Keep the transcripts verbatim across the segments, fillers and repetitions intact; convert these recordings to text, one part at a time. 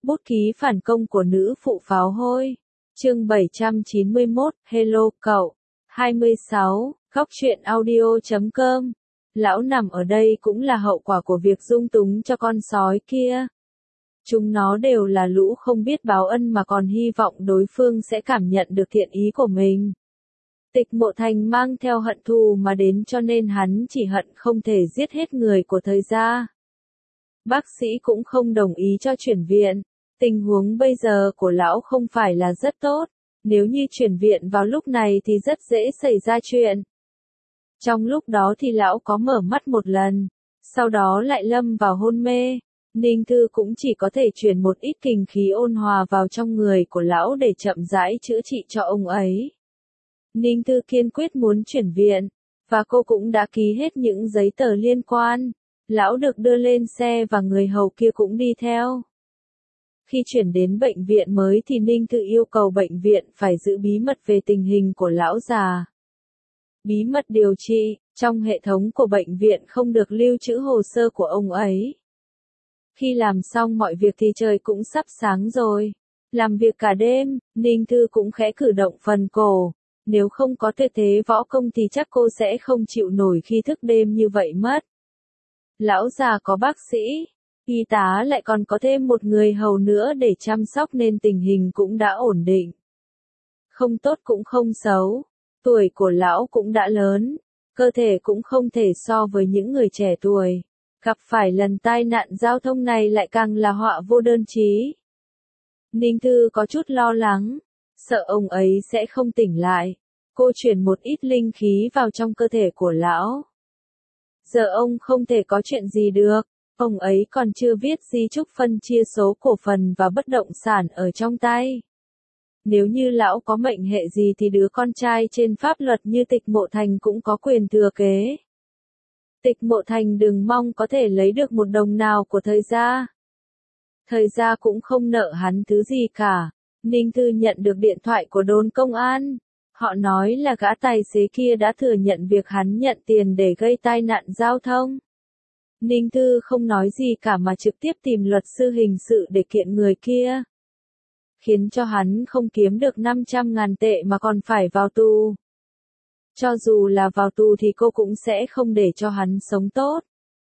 Bút ký phản công của nữ phụ pháo hôi. Chương bảy trăm chín mươi mốt, Hello cậu. hai mươi sáu, góc truyện audio chấm com. Lão nằm ở đây cũng là hậu quả của việc dung túng cho con sói kia. Chúng nó đều là lũ không biết báo ân mà còn hy vọng đối phương sẽ cảm nhận được thiện ý của mình. Tịch Mộ Thành mang theo hận thù mà đến cho nên hắn chỉ hận không thể giết hết người của thời gia. Bác sĩ cũng không đồng ý cho chuyển viện. Tình huống bây giờ của lão không phải là rất tốt. Nếu như chuyển viện vào lúc này thì rất dễ xảy ra chuyện. Trong lúc đó thì lão có mở mắt một lần, sau đó lại lâm vào hôn mê. Ninh Thư cũng chỉ có thể truyền một ít kinh khí ôn hòa vào trong người của lão để chậm rãi chữa trị cho ông ấy. Ninh Thư kiên quyết muốn chuyển viện, và cô cũng đã ký hết những giấy tờ liên quan. Lão được đưa lên xe và người hầu kia cũng đi theo. Khi chuyển đến bệnh viện mới thì Ninh Thư yêu cầu bệnh viện phải giữ bí mật về tình hình của lão già. Bí mật điều trị, trong hệ thống của bệnh viện không được lưu trữ hồ sơ của ông ấy. Khi làm xong mọi việc thì trời cũng sắp sáng rồi. Làm việc cả đêm, Ninh Thư cũng khẽ cử động phần cổ. Nếu không có tuyệt thế võ công thì chắc cô sẽ không chịu nổi khi thức đêm như vậy mất. Lão già có bác sĩ, y tá lại còn có thêm một người hầu nữa để chăm sóc nên tình hình cũng đã ổn định. Không tốt cũng không xấu, tuổi của lão cũng đã lớn, cơ thể cũng không thể so với những người trẻ tuổi. Gặp phải lần tai nạn giao thông này lại càng là họa vô đơn chí. Ninh Thư có chút lo lắng, sợ ông ấy sẽ không tỉnh lại. Cô chuyển một ít linh khí vào trong cơ thể của lão. Giờ ông không thể có chuyện gì được, ông ấy còn chưa viết di chúc phân chia số cổ phần và bất động sản ở trong tay. Nếu như lão có mệnh hệ gì thì đứa con trai trên pháp luật như Tịch Mộ Thành cũng có quyền thừa kế. Tịch Mộ Thành đừng mong có thể lấy được một đồng nào của thời gia. Thời gia cũng không nợ hắn thứ gì cả. Ninh Thư nhận được điện thoại của đồn công an. Họ nói là gã tài xế kia đã thừa nhận việc hắn nhận tiền để gây tai nạn giao thông. Ninh Thư không nói gì cả mà trực tiếp tìm luật sư hình sự để kiện người kia. Khiến cho hắn không kiếm được năm trăm ngàn tệ mà còn phải vào tù. Cho dù là vào tù thì cô cũng sẽ không để cho hắn sống tốt.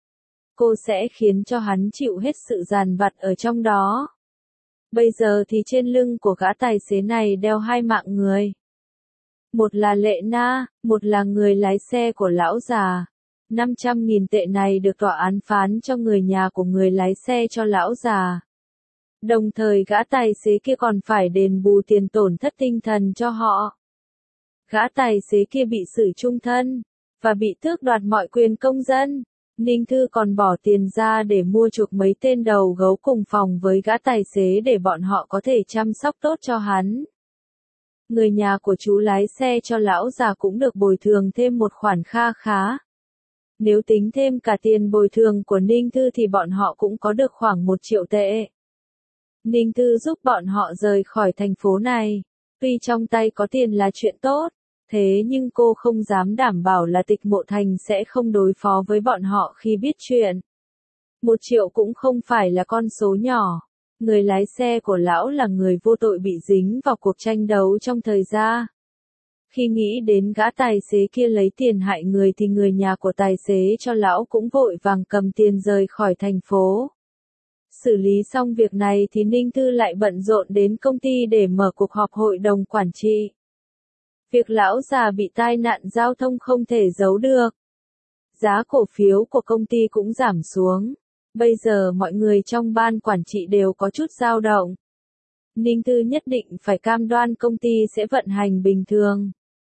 Cô sẽ khiến cho hắn chịu hết sự dằn vặt ở trong đó. Bây giờ thì trên lưng của gã tài xế này đeo hai mạng người. Một là Lệ Na, một là người lái xe của lão già. năm trăm nghìn tệ này được tòa án phán cho người nhà của người lái xe cho lão già. Đồng thời gã tài xế kia còn phải đền bù tiền tổn thất tinh thần cho họ. Gã tài xế kia bị xử chung thân, và bị tước đoạt mọi quyền công dân. Ninh Thư còn bỏ tiền ra để mua chuộc mấy tên đầu gấu cùng phòng với gã tài xế để bọn họ có thể chăm sóc tốt cho hắn. Người nhà của chú lái xe cho lão già cũng được bồi thường thêm một khoản kha khá. Nếu tính thêm cả tiền bồi thường của Ninh Thư thì bọn họ cũng có được khoảng một triệu tệ. Ninh Thư giúp bọn họ rời khỏi thành phố này. Tuy trong tay có tiền là chuyện tốt, thế nhưng cô không dám đảm bảo là Tịch Mộ Thành sẽ không đối phó với bọn họ khi biết chuyện. Một triệu cũng không phải là con số nhỏ. Người lái xe của lão là người vô tội bị dính vào cuộc tranh đấu trong thời gia. Khi nghĩ đến gã tài xế kia lấy tiền hại người thì người nhà của tài xế cho lão cũng vội vàng cầm tiền rời khỏi thành phố. Xử lý xong việc này thì Ninh Thư lại bận rộn đến công ty để mở cuộc họp hội đồng quản trị. Việc lão già bị tai nạn giao thông không thể giấu được. Giá cổ phiếu của công ty cũng giảm xuống. Bây giờ mọi người trong ban quản trị đều có chút dao động. Ninh Thư nhất định phải cam đoan công ty sẽ vận hành bình thường.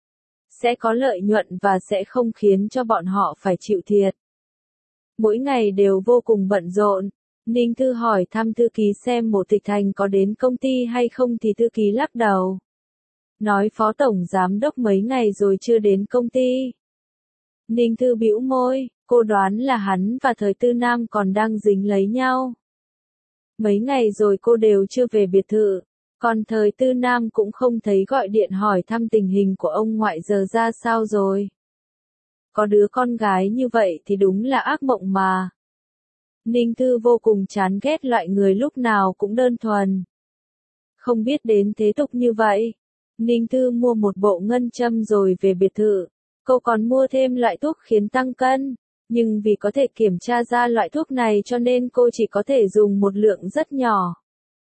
Sẽ có lợi nhuận và sẽ không khiến cho bọn họ phải chịu thiệt. Mỗi ngày đều vô cùng bận rộn. Ninh Thư hỏi thăm thư ký xem Mộ Tịch Thành có đến công ty hay không thì thư ký lắc đầu. Nói phó tổng giám đốc mấy ngày rồi chưa đến công ty. Ninh Thư bĩu môi, cô đoán là hắn và Thời Tư Nam còn đang dính lấy nhau. Mấy ngày rồi cô đều chưa về biệt thự, còn Thời Tư Nam cũng không thấy gọi điện hỏi thăm tình hình của ông ngoại giờ ra sao rồi. Có đứa con gái như vậy thì đúng là ác mộng mà. Ninh Thư vô cùng chán ghét loại người lúc nào cũng đơn thuần. Không biết đến thế tục như vậy. Ninh Thư mua một bộ ngân châm rồi về biệt thự. Cô còn mua thêm loại thuốc khiến tăng cân. Nhưng vì có thể kiểm tra ra loại thuốc này cho nên cô chỉ có thể dùng một lượng rất nhỏ.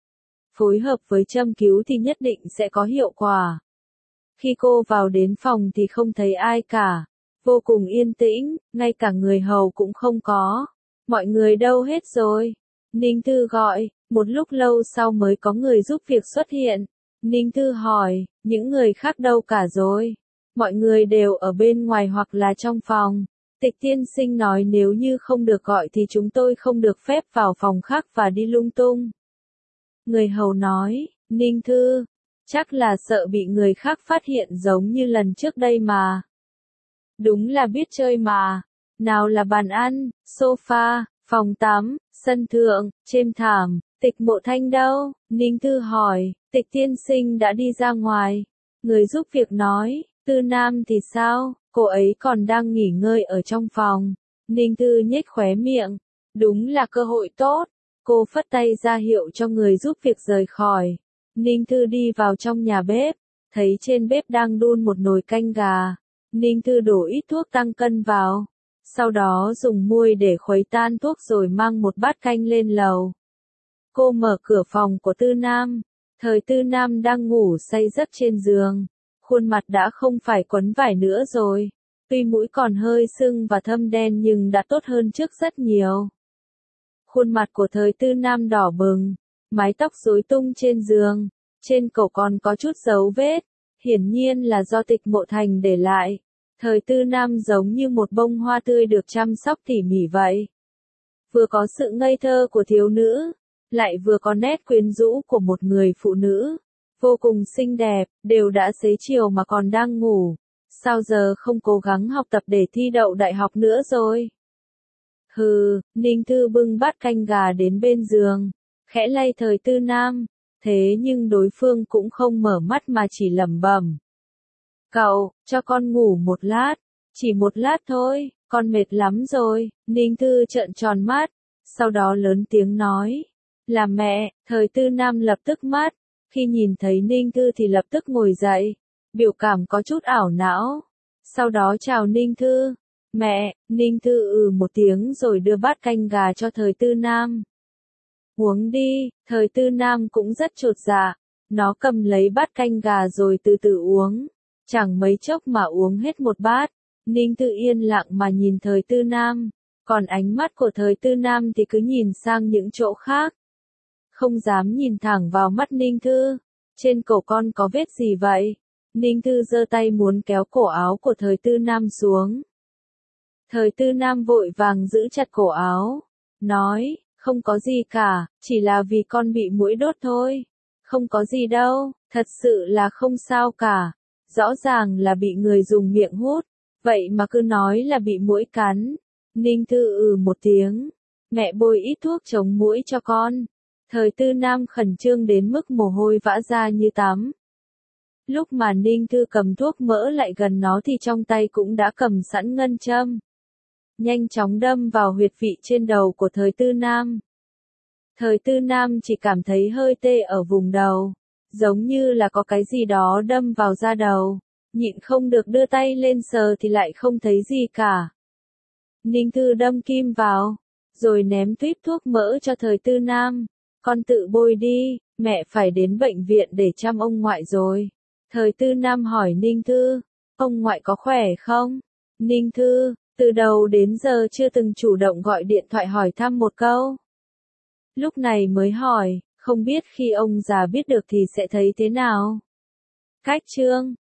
Phối hợp với châm cứu thì nhất định sẽ có hiệu quả. Khi cô vào đến phòng thì không thấy ai cả. Vô cùng yên tĩnh, ngay cả người hầu cũng không có. Mọi người đâu hết rồi? Ninh Thư gọi, một lúc lâu sau mới có người giúp việc xuất hiện. Ninh Thư hỏi, những người khác đâu cả rồi? Mọi người đều ở bên ngoài hoặc là trong phòng. Tịch tiên sinh nói nếu như không được gọi thì chúng tôi không được phép vào phòng khác và đi lung tung. Người hầu nói, Ninh Thư, chắc là sợ bị người khác phát hiện giống như lần trước đây mà. Đúng là biết chơi mà. Nào là bàn ăn, sofa, phòng tắm, sân thượng, trên thảm, Tịch Mộ Thanh đâu? Ninh Thư hỏi, Tịch tiên sinh đã đi ra ngoài. Người giúp việc nói, Tư Nam thì sao? Cô ấy còn đang nghỉ ngơi ở trong phòng. Ninh Thư nhếch khóe miệng. Đúng là cơ hội tốt. Cô phất tay ra hiệu cho người giúp việc rời khỏi. Ninh Thư đi vào trong nhà bếp. Thấy trên bếp đang đun một nồi canh gà. Ninh Thư đổ ít thuốc tăng cân vào. Sau đó dùng muôi để khuấy tan thuốc rồi mang một bát canh lên lầu. Cô mở cửa phòng của Tư Nam. Thời Tư Nam đang ngủ say giấc trên giường. Khuôn mặt đã không phải quấn vải nữa rồi. Tuy mũi còn hơi sưng và thâm đen nhưng đã tốt hơn trước rất nhiều. Khuôn mặt của thời Tư Nam đỏ bừng. Mái tóc rối tung trên giường. Trên cổ còn có chút dấu vết. Hiển nhiên là do Tịch Mộ Thành để lại. Thời Tư Nam giống như một bông hoa tươi được chăm sóc tỉ mỉ vậy. Vừa có sự ngây thơ của thiếu nữ, lại vừa có nét quyến rũ của một người phụ nữ. Vô cùng xinh đẹp, đều đã xế chiều mà còn đang ngủ. Sao giờ không cố gắng học tập để thi đậu đại học nữa rồi? Hừ, Ninh Thư bưng bát canh gà đến bên giường, khẽ lay thời Tư Nam. Thế nhưng đối phương cũng không mở mắt mà chỉ lẩm bẩm. Cậu, cho con ngủ một lát. Chỉ một lát thôi, con mệt lắm rồi. Ninh Thư trợn tròn mắt, sau đó lớn tiếng nói. Là mẹ, thời Tư Nam lập tức mắt. Khi nhìn thấy Ninh Thư thì lập tức ngồi dậy. Biểu cảm có chút ảo não. Sau đó chào Ninh Thư. Mẹ, Ninh Thư ừ một tiếng rồi đưa bát canh gà cho thời Tư Nam. Uống đi, thời Tư Nam cũng rất chột dạ. Nó cầm lấy bát canh gà rồi từ từ uống. Chẳng mấy chốc mà uống hết một bát. Ninh Thư yên lặng mà nhìn thời Tư Nam. Còn ánh mắt của thời Tư Nam thì cứ nhìn sang những chỗ khác. Không dám nhìn thẳng vào mắt Ninh Thư. Trên cổ con có vết gì vậy? Ninh Thư giơ tay muốn kéo cổ áo của thời Tư Nam xuống. Thời Tư Nam vội vàng giữ chặt cổ áo. Nói, không có gì cả, chỉ là vì con bị muỗi đốt thôi. Không có gì đâu, thật sự là không sao cả. Rõ ràng là bị người dùng miệng hút. Vậy mà cứ nói là bị muỗi cắn. Ninh Thư ừ một tiếng. Mẹ bôi ít thuốc chống muỗi cho con. Thời Tư Nam khẩn trương đến mức mồ hôi vã ra như tắm. Lúc mà Ninh Thư cầm thuốc mỡ lại gần nó thì trong tay cũng đã cầm sẵn ngân châm. Nhanh chóng đâm vào huyệt vị trên đầu của thời Tư Nam. Thời Tư Nam chỉ cảm thấy hơi tê ở vùng đầu. Giống như là có cái gì đó đâm vào da đầu. Nhịn không được đưa tay lên sờ thì lại không thấy gì cả. Ninh Thư đâm kim vào. Rồi ném tuýp thuốc mỡ cho thời Tư Nam. Con tự bôi đi, mẹ phải đến bệnh viện để chăm ông ngoại rồi. Thời Tư Nam hỏi Ninh Thư, ông ngoại có khỏe không? Ninh Thư, từ đầu đến giờ chưa từng chủ động gọi điện thoại hỏi thăm một câu. Lúc này mới hỏi, không biết khi ông già biết được thì sẽ thấy thế nào? Cách chương